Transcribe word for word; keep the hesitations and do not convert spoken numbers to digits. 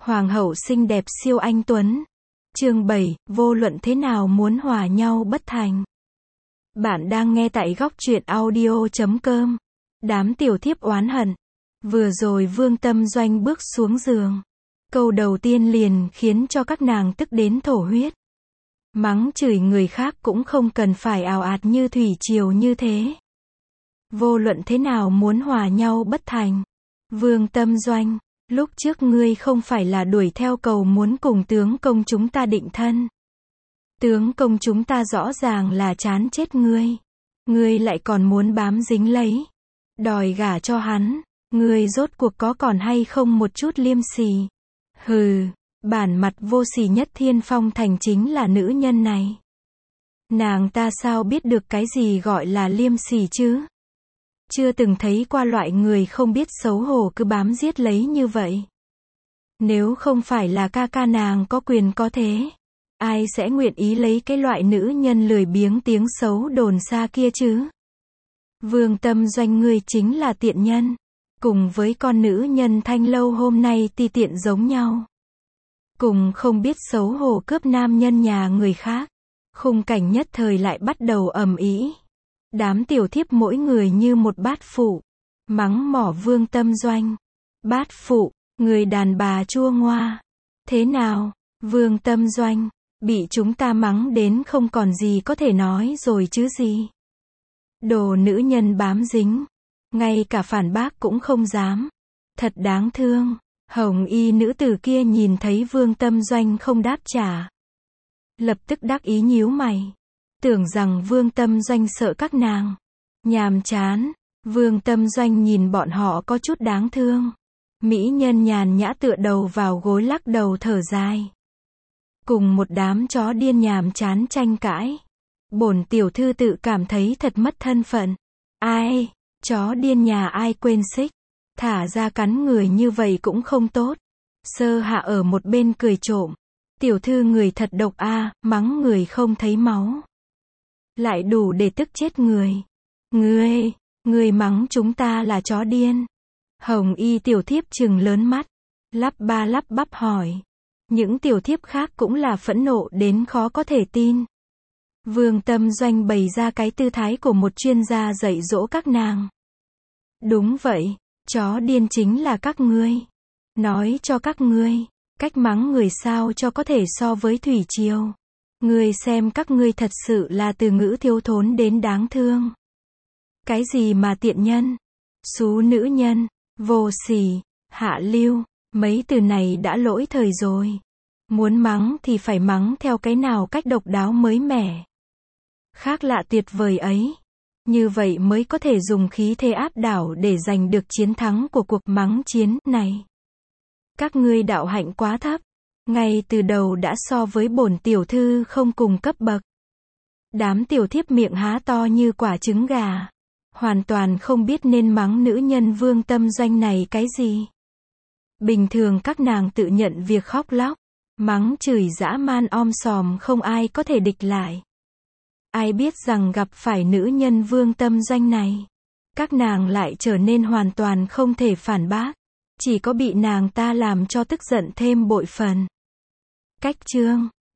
Hoàng hậu xinh đẹp siêu anh tuấn. Chương bảy, vô luận thế nào muốn hòa nhau bất thành. Bạn đang nghe tại góc truyện audio chấm com. Đám tiểu thiếp oán hận. Vừa rồi Vương Tâm Doanh bước xuống giường. Câu đầu tiên liền khiến cho các nàng tức đến thổ huyết. Mắng chửi người khác cũng không cần phải ào ạt như thủy triều như thế. Vô luận thế nào muốn hòa nhau bất thành. Vương Tâm Doanh, lúc trước ngươi không phải là đuổi theo cầu muốn cùng tướng công chúng ta định thân. Tướng công chúng ta rõ ràng là chán chết ngươi. Ngươi lại còn muốn bám dính lấy. Đòi gả cho hắn. Ngươi rốt cuộc có còn hay không một chút liêm sỉ. Hừ, bản mặt vô sỉ nhất Thiên Phong Thành chính là nữ nhân này. Nàng ta sao biết được cái gì gọi là liêm sỉ chứ? Chưa từng thấy qua loại người không biết xấu hổ cứ bám giết lấy như vậy. Nếu không phải là ca ca nàng có quyền có thế, ai sẽ nguyện ý lấy cái loại nữ nhân lười biếng tiếng xấu đồn xa kia chứ? Vương Tâm Doanh ngươi chính là tiện nhân, cùng với con nữ nhân Thanh Lâu hôm nay ti tiện giống nhau. Cùng không biết xấu hổ cướp nam nhân nhà người khác. Khung cảnh nhất thời lại bắt đầu ầm ĩ. Đám tiểu thiếp mỗi người như một bát phụ, mắng mỏ Vương Tâm Doanh. Bát phụ, người đàn bà chua ngoa. Thế nào, Vương Tâm Doanh, bị chúng ta mắng đến không còn gì có thể nói rồi chứ gì. Đồ nữ nhân bám dính, ngay cả phản bác cũng không dám. Thật đáng thương. Hồng y nữ tử kia nhìn thấy Vương Tâm Doanh không đáp trả. Lập tức đắc ý nhíu mày. Tưởng rằng Vương Tâm Doanh sợ các nàng. Nhàm chán. Vương Tâm Doanh nhìn bọn họ có chút đáng thương. Mỹ nhân nhàn nhã tựa đầu vào gối lắc đầu thở dài. Cùng một đám chó điên nhàm chán tranh cãi. Bổn tiểu thư tự cảm thấy thật mất thân phận. Ai, chó điên nhà ai quên xích. Thả ra cắn người như vậy cũng không tốt. Sơ hạ ở một bên cười trộm. Tiểu thư người thật độc a, à, mắng người không thấy máu. Lại đủ để tức chết người. Ngươi, ngươi mắng chúng ta là chó điên. Hồng y tiểu thiếp trừng lớn mắt. Lắp ba lắp bắp hỏi. Những tiểu thiếp khác cũng là phẫn nộ đến khó có thể tin. Vương Tâm Doanh bày ra cái tư thái của một chuyên gia dạy dỗ các nàng. Đúng vậy, chó điên chính là các ngươi. Nói cho các ngươi, cách mắng người sao cho có thể so với thủy triều. Ngươi xem các ngươi thật sự là từ ngữ thiếu thốn đến đáng thương. Cái gì mà tiện nhân, xú nữ nhân, vô sỉ, hạ lưu, mấy từ này đã lỗi thời rồi. Muốn mắng thì phải mắng theo cái nào cách độc đáo mới mẻ. Khác lạ tuyệt vời ấy. Như vậy mới có thể dùng khí thế áp đảo để giành được chiến thắng của cuộc mắng chiến này. Các ngươi đạo hạnh quá thấp. Ngay từ đầu đã so với bổn tiểu thư không cùng cấp bậc. Đám tiểu thiếp miệng há to như quả trứng gà. Hoàn toàn không biết nên mắng nữ nhân Vương Tâm Doanh này cái gì. Bình thường các nàng tự nhận việc khóc lóc, mắng chửi dã man om sòm không ai có thể địch lại. Ai biết rằng gặp phải nữ nhân Vương Tâm Doanh này, các nàng lại trở nên hoàn toàn không thể phản bác. Chỉ có bị nàng ta làm cho tức giận thêm bội phần. Cách chương